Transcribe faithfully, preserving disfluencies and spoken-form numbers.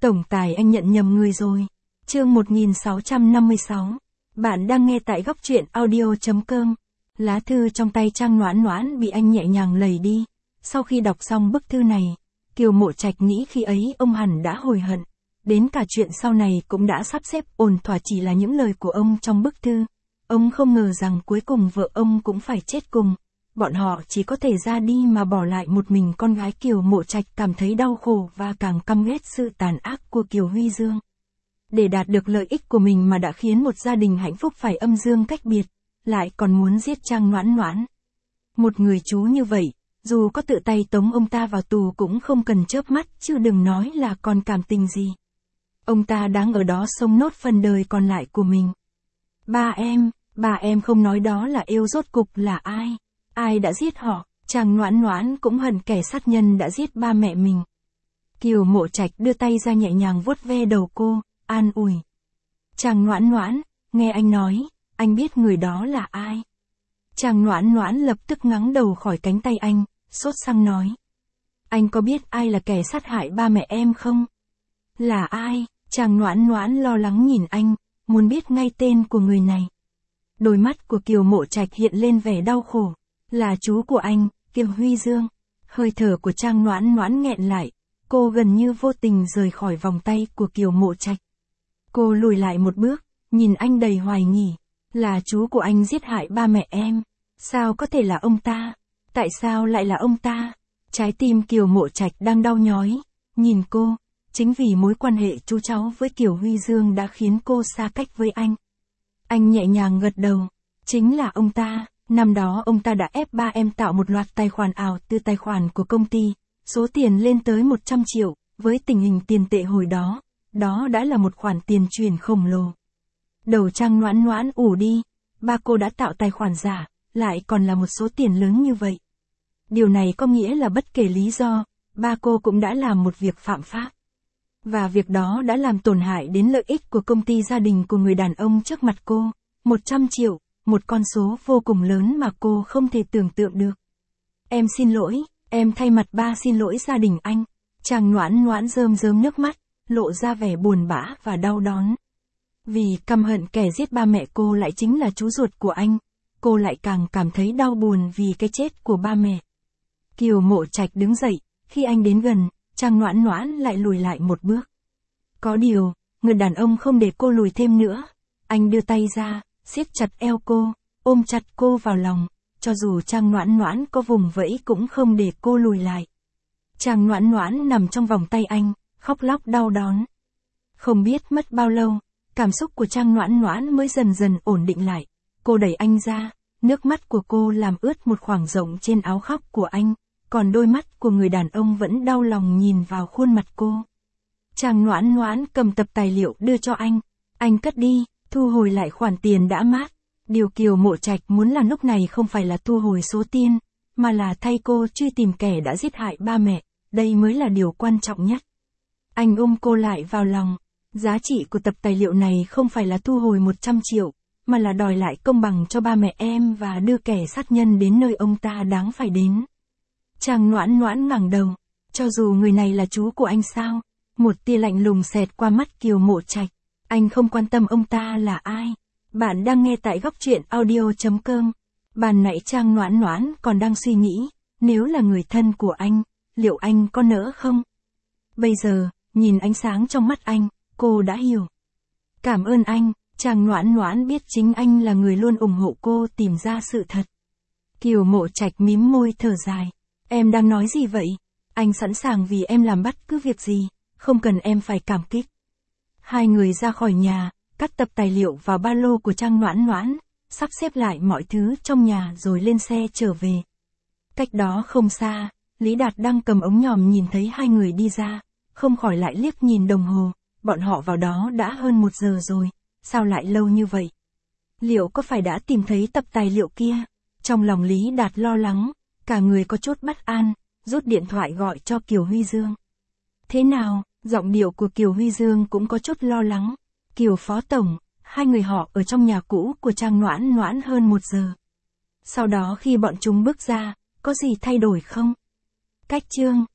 Tổng tài anh nhận nhầm người rồi. Chương một nghìn sáu trăm năm mươi sáu. Bạn đang nghe tại góc truyện audio chấm com. Lá thư trong tay Trang Noãn Noãn bị anh nhẹ nhàng lầy đi. Sau khi đọc xong bức thư này, Kiều Mộ Trạch nghĩ khi ấy ông hẳn đã hối hận. Đến cả chuyện sau này cũng đã sắp xếp ổn thỏa, chỉ là những lời của ông trong bức thư. Ông không ngờ rằng cuối cùng vợ ông cũng phải chết cùng. Bọn họ chỉ có thể ra đi mà bỏ lại một mình con gái. Kiều Mộ Trạch cảm thấy đau khổ và càng căm ghét sự tàn ác của Kiều Huy Dương. Để đạt được lợi ích của mình mà đã khiến một gia đình hạnh phúc phải âm dương cách biệt, lại còn muốn giết Trang Noãn Noãn. Một người chú như vậy, dù có tự tay tống ông ta vào tù cũng không cần chớp mắt, chứ đừng nói là còn cảm tình gì. Ông ta đáng ở đó sống nốt phần đời còn lại của mình. Ba em, ba em không nói đó là yêu, rốt cục là ai? Ai đã giết họ? Trang Noãn Noãn cũng hận kẻ sát nhân đã giết ba mẹ mình. Kiều Mộ Trạch đưa tay ra nhẹ nhàng vuốt ve đầu cô, an ủi. Trang Noãn Noãn, nghe anh nói, anh biết người đó là ai? Trang Noãn Noãn lập tức ngắng đầu khỏi cánh tay anh, sốt sắng nói. Anh có biết ai là kẻ sát hại ba mẹ em không? Là ai? Trang Noãn Noãn lo lắng nhìn anh, muốn biết ngay tên của người này. Đôi mắt của Kiều Mộ Trạch hiện lên vẻ đau khổ. Là chú của anh, Kiều Huy Dương. Hơi thở của Trang Noãn Noãn nghẹn lại, cô gần như vô tình rời khỏi vòng tay của Kiều Mộ Trạch. Cô lùi lại một bước, nhìn anh đầy hoài nghi. Là chú của anh giết hại ba mẹ em. Sao có thể là ông ta? Tại sao lại là ông ta? Trái tim Kiều Mộ Trạch đang đau nhói. Nhìn cô, chính vì mối quan hệ chú cháu với Kiều Huy Dương đã khiến cô xa cách với anh. Anh nhẹ nhàng gật đầu. Chính là ông ta. Năm đó ông ta đã ép ba em tạo một loạt tài khoản ảo từ tài khoản của công ty, số tiền lên tới một trăm triệu, với tình hình tiền tệ hồi đó, đó đã là một khoản tiền chuyển khổng lồ. Đầu Trang Noãn Noãn ù đi, ba cô đã tạo tài khoản giả, lại còn là một số tiền lớn như vậy. Điều này có nghĩa là bất kể lý do, ba cô cũng đã làm một việc phạm pháp. Và việc đó đã làm tổn hại đến lợi ích của công ty gia đình của người đàn ông trước mặt cô. một trăm triệu. Một con số vô cùng lớn mà cô không thể tưởng tượng được. Em xin lỗi, em thay mặt ba xin lỗi gia đình anh. Trang Noãn Noãn rơm rớm nước mắt, lộ ra vẻ buồn bã và đau đớn. Vì căm hận kẻ giết ba mẹ cô lại chính là chú ruột của anh, cô lại càng cảm thấy đau buồn vì cái chết của ba mẹ. Kiều Mộ Trạch đứng dậy, khi anh đến gần, Trang Noãn Noãn lại lùi lại một bước. Có điều, người đàn ông không để cô lùi thêm nữa. Anh đưa tay ra, siết chặt eo cô, ôm chặt cô vào lòng, cho dù Trang Noãn Noãn có vùng vẫy cũng không để cô lùi lại. Trang Noãn Noãn nằm trong vòng tay anh, khóc lóc đau đớn. Không biết mất bao lâu, cảm xúc của Trang Noãn Noãn mới dần dần ổn định lại. Cô đẩy anh ra, nước mắt của cô làm ướt một khoảng rộng trên áo khoác của anh, còn đôi mắt của người đàn ông vẫn đau lòng nhìn vào khuôn mặt cô. Trang Noãn Noãn cầm tập tài liệu đưa cho anh, anh cất đi. Thu hồi lại khoản tiền đã mát. Điều Kiều Mộ Trạch muốn làm lúc này không phải là thu hồi số tiền, mà là thay cô truy tìm kẻ đã giết hại ba mẹ, đây mới là điều quan trọng nhất. Anh ôm cô lại vào lòng. Giá trị của tập tài liệu này không phải là thu hồi một trăm triệu, mà là đòi lại công bằng cho ba mẹ em và đưa kẻ sát nhân đến nơi ông ta đáng phải đến. Trang Noãn Noãn ngẩng đầu. Cho dù người này là chú của anh sao? Một tia lạnh lùng xẹt qua mắt Kiều Mộ Trạch. Anh không quan tâm ông ta là ai. Bạn đang nghe tại góc truyện audio chấm com. Ban nãy Trang Noãn Noãn còn đang suy nghĩ, nếu là người thân của anh, liệu anh có nỡ không? Bây giờ, nhìn ánh sáng trong mắt anh, cô đã hiểu. Cảm ơn anh. Trang Noãn Noãn biết chính anh là người luôn ủng hộ cô tìm ra sự thật. Kiều Mộ Trạch mím môi thở dài. Em đang nói gì vậy? Anh sẵn sàng vì em làm bất cứ việc gì, không cần em phải cảm kích. Hai người ra khỏi nhà, cắt tập tài liệu vào ba lô của Trang Noãn Noãn, sắp xếp lại mọi thứ trong nhà rồi lên xe trở về. Cách đó không xa, Lý Đạt đang cầm ống nhòm nhìn thấy hai người đi ra, không khỏi lại liếc nhìn đồng hồ, bọn họ vào đó đã hơn một giờ rồi, sao lại lâu như vậy? Liệu có phải đã tìm thấy tập tài liệu kia? Trong lòng Lý Đạt lo lắng, cả người có chút bất an, rút điện thoại gọi cho Kiều Huy Dương. Thế nào? Giọng điệu của Kiều Huy Dương cũng có chút lo lắng. Kiều Phó Tổng, hai người họ ở trong nhà cũ của Trang Noãn Noãn hơn một giờ. Sau đó khi bọn chúng bước ra, có gì thay đổi không? Cách chương